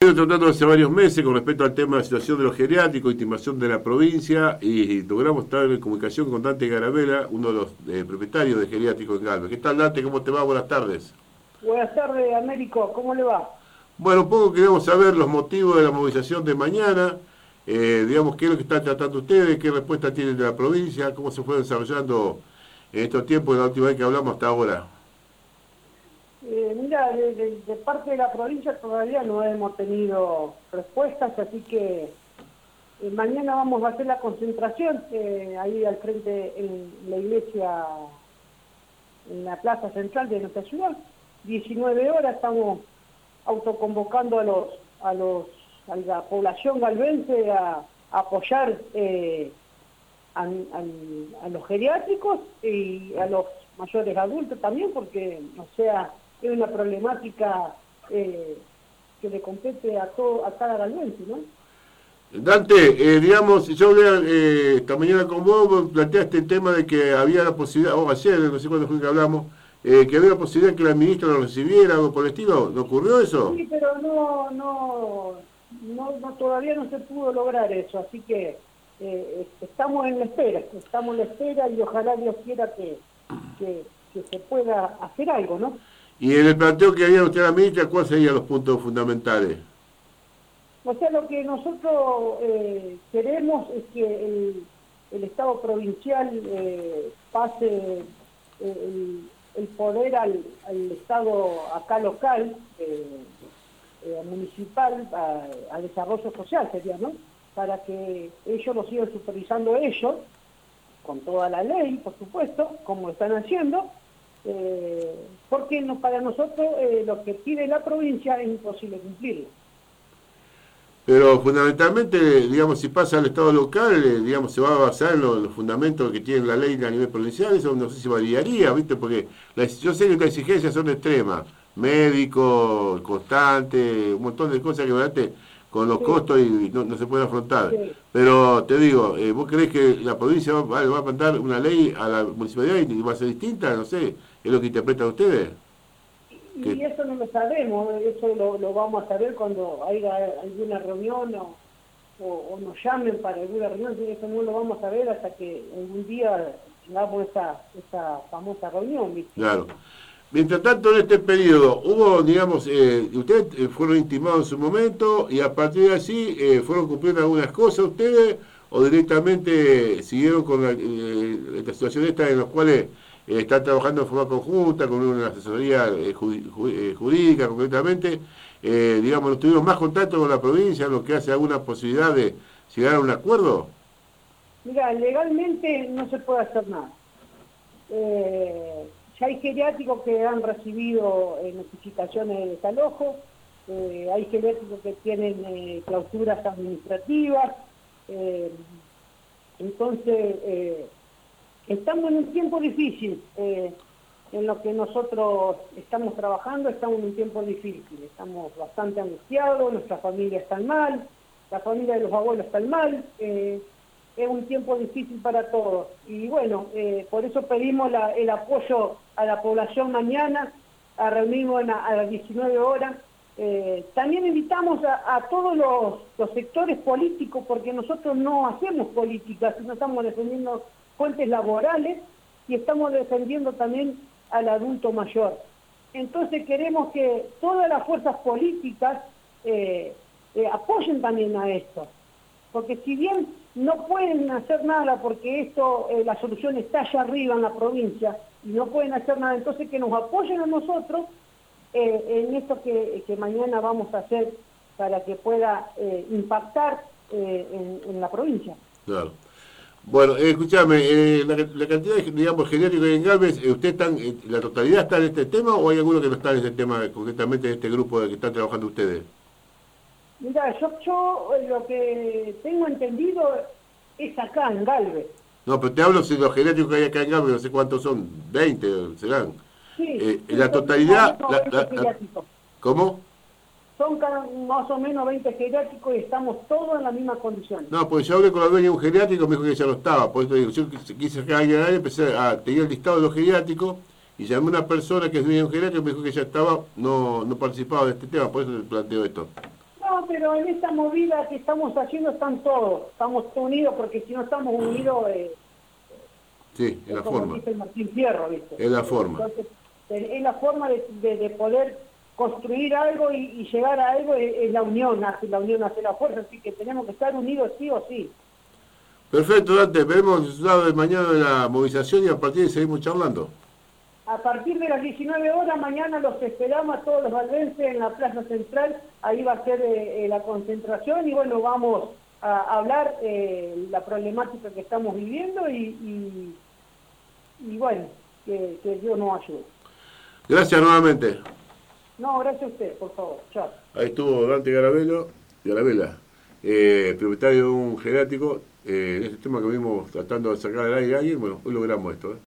venido tratando hace varios meses con respecto al tema de la situación de los geriátricos, estimación de la provincia, y logramos estar en comunicación con Dante Garabela, uno de los propietarios de geriátrico en Galvez. ¿Qué tal, Dante? ¿Cómo te va? Buenas tardes. Buenas tardes, Américo. ¿Cómo le va? Bueno, un poco queremos saber los motivos de la movilización de mañana, digamos, qué es lo que están tratando ustedes, qué respuesta tienen de la provincia, cómo se fue desarrollando en estos tiempos de la última vez que hablamos hasta ahora. Mira, de parte de la provincia todavía no hemos tenido respuestas, así que mañana vamos a hacer la concentración ahí al frente en la iglesia, en la plaza central de nuestra ciudad. 19 horas estamos autoconvocando a la población galvense a apoyar a los geriátricos y a los mayores adultos también, porque, o sea, es una problemática que le compete a cada galvense, ¿no? Dante, digamos, yo hablé esta mañana con vos, planteaste el tema de que había la posibilidad, o ayer, no sé cuándo fue que hablamos, que había la posibilidad que la ministra lo recibiera, algo por el estilo. ¿No ocurrió eso? Sí, pero no, todavía no se pudo lograr eso, así que estamos en la espera y ojalá Dios quiera que se pueda hacer algo, ¿no? Y en el planteo que había usted a la ministra, ¿cuáles serían los puntos fundamentales? O sea, lo que nosotros queremos es que el Estado provincial pase el poder al Estado acá local, municipal, a desarrollo social sería, ¿no? Para que ellos lo sigan supervisando ellos, con toda la ley, por supuesto, como están haciendo, porque para nosotros lo que pide la provincia es imposible cumplirlo. Pero fundamentalmente, digamos, si pasa al Estado local, digamos, se va a basar en los fundamentos que tiene la ley a nivel provincial, eso no sé si variaría, ¿viste? Porque yo sé que las exigencias son extremas, médico, constante, un montón de cosas que realmente con los costos y no se pueden afrontar. Sí. Pero te digo, ¿vos creés que la provincia va a mandar una ley a la municipalidad y va a ser distinta? No sé, ¿es lo que interpretan ustedes? Y eso no lo sabemos, eso lo vamos a saber cuando haya alguna reunión o nos llamen para alguna reunión, eso no lo vamos a ver hasta que algún día tengamos esa famosa reunión, ¿viste? Claro. Mientras tanto, en este periodo, hubo, digamos, ustedes fueron intimados en su momento y a partir de así fueron cumpliendo algunas cosas ustedes o directamente siguieron con la situación esta en las cuales están trabajando de forma conjunta con una asesoría jurídica concretamente, digamos, tuvieron más contacto con la provincia, lo que hace alguna posibilidad de llegar a un acuerdo. Mira, legalmente no se puede hacer nada. Ya hay geriátricos que han recibido notificaciones de desalojo, hay geriátricos que tienen clausuras administrativas, entonces estamos en un tiempo difícil, en lo que nosotros estamos trabajando, estamos en un tiempo difícil, estamos bastante angustiados, nuestra familia está mal, la familia de los abuelos está mal, es un tiempo difícil para todos. Y bueno, por eso pedimos el apoyo a la población mañana, a reunirnos a las 19 horas. También invitamos a todos los sectores políticos, porque nosotros no hacemos política, sino estamos defendiendo fuentes laborales y estamos defendiendo también al adulto mayor. Entonces queremos que todas las fuerzas políticas apoyen también a esto, porque si bien no pueden hacer nada porque esto, la solución está allá arriba en la provincia y no pueden hacer nada, entonces que nos apoyen a nosotros en esto que mañana vamos a hacer para que pueda impactar en la provincia. Claro. Bueno, escúchame, la cantidad de, digamos, geriátricos en Galvez, ¿usted la totalidad está en este tema o hay alguno que no está en este tema, concretamente en este grupo de que están trabajando ustedes? Mira, yo lo que tengo entendido es acá en Galvez. No, pero te hablo de los geriátricos que hay acá en Galvez, no sé cuántos son, 20 serán. Sí, la totalidad... ¿Cómo? Son más o menos 20 geriátricos y estamos todos en la misma condición. No, pues yo hablé con la dueña de un geriátrico, me dijo que ya no estaba. Por eso digo, yo quise que alguien empecé a tener el listado de los geriátricos y llamé a una persona que es dueña de un geriátrico y me dijo que ya estaba, no participaba de este tema, por eso te planteo esto. No, pero en esta movida que estamos haciendo están todos, estamos unidos, porque si no estamos unidos, Sí, es la como forma. dice Martín Fierro, ¿viste? Es la forma. Entonces, es la forma de poder construir algo y llegar a algo, es la unión hace la fuerza, así que tenemos que estar unidos sí o sí. Perfecto, Dante, veremos el resultado de mañana de la movilización y a partir de ahí seguimos charlando. A partir de las 19 horas, mañana los esperamos a todos los valdenses en la Plaza Central, ahí va a ser la concentración y bueno, vamos a hablar la problemática que estamos viviendo y bueno, que Dios nos ayude. Gracias nuevamente. No, gracias a usted, por favor. Chao. Ahí estuvo Dante Garavela, propietario de un geriátrico, en este tema que vimos tratando de sacar al aire a alguien, bueno, hoy logramos esto.